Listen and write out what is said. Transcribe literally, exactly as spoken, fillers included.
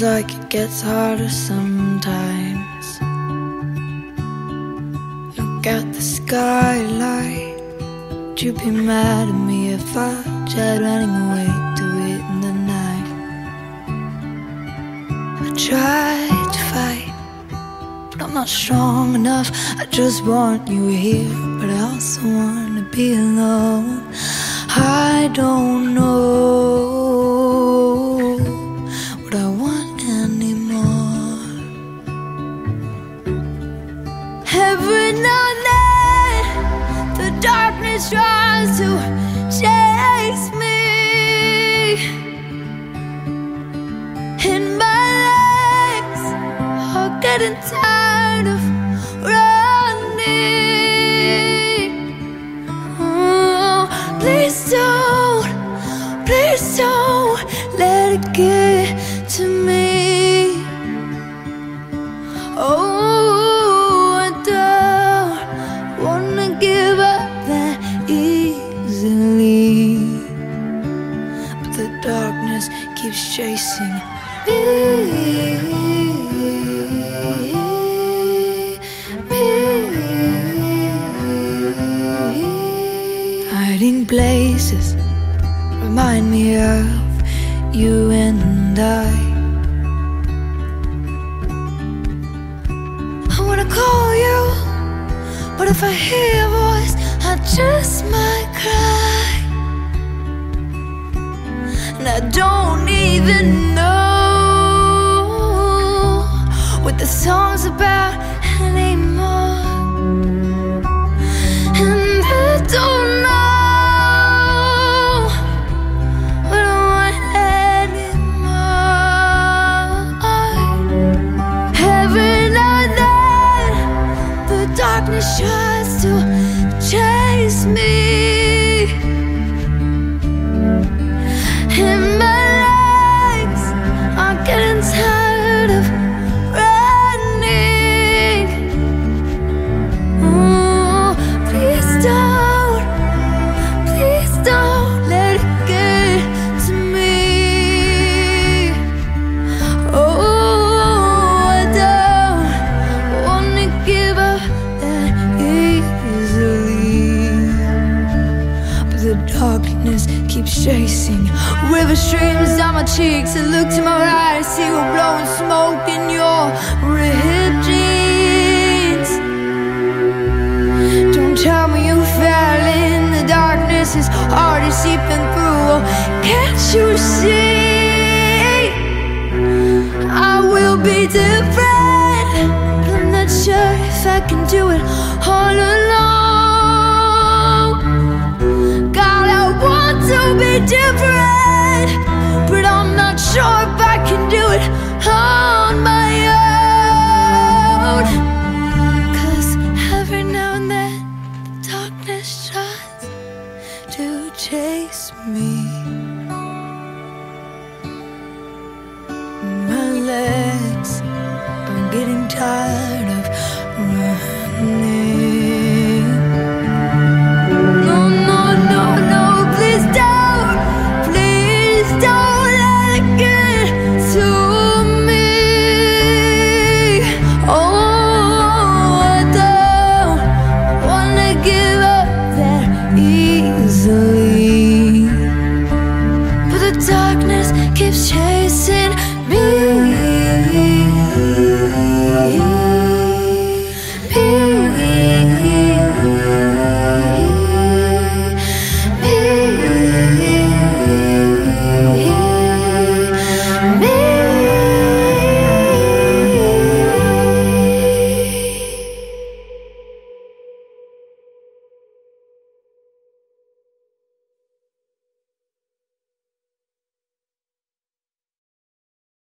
like it gets harder sometimes. Look at the skylight. Would you be mad at me if I tried running away to it in the night? I tried to fight, but I'm not strong enough. I just want you here, but I also want to be alone. I don't know what I want anymore. Every now and then the darkness tries to chase me, and my legs are getting tired of running. Oh, please don't, please don't let it get to me. Oh, I don't wanna give up that easily, but the darkness keeps chasing me, me. Hiding places remind me of you and I. I wanna call you, but if I hear your voice, I just might cry. And I don't even know what the song's about anymore. And I don't know what I want anymore. Every now and then the darkness tries to chase me, and my legs are getting tired of running. Oh, please don't, please don't let it get to me. Oh, I don't wanna give up that easily, but the darkness keeps chasing. River streams down my cheeks and look to my right. I see you blowing smoke in your ripped jeans. Don't tell me you fell in the darkness, is already seeping through. Oh, can't you see? I will be different, but I'm not sure if I can do it all alone. God, I want to be different, but I'm not sure if I can do it on my own. 'Cause every now and then the darkness tries to chase me. My legs are getting tired of running. No, no, no, no, please don't, please don't let it get to me. Oh, I don't wanna give up that easily, but the darkness keeps chasing me.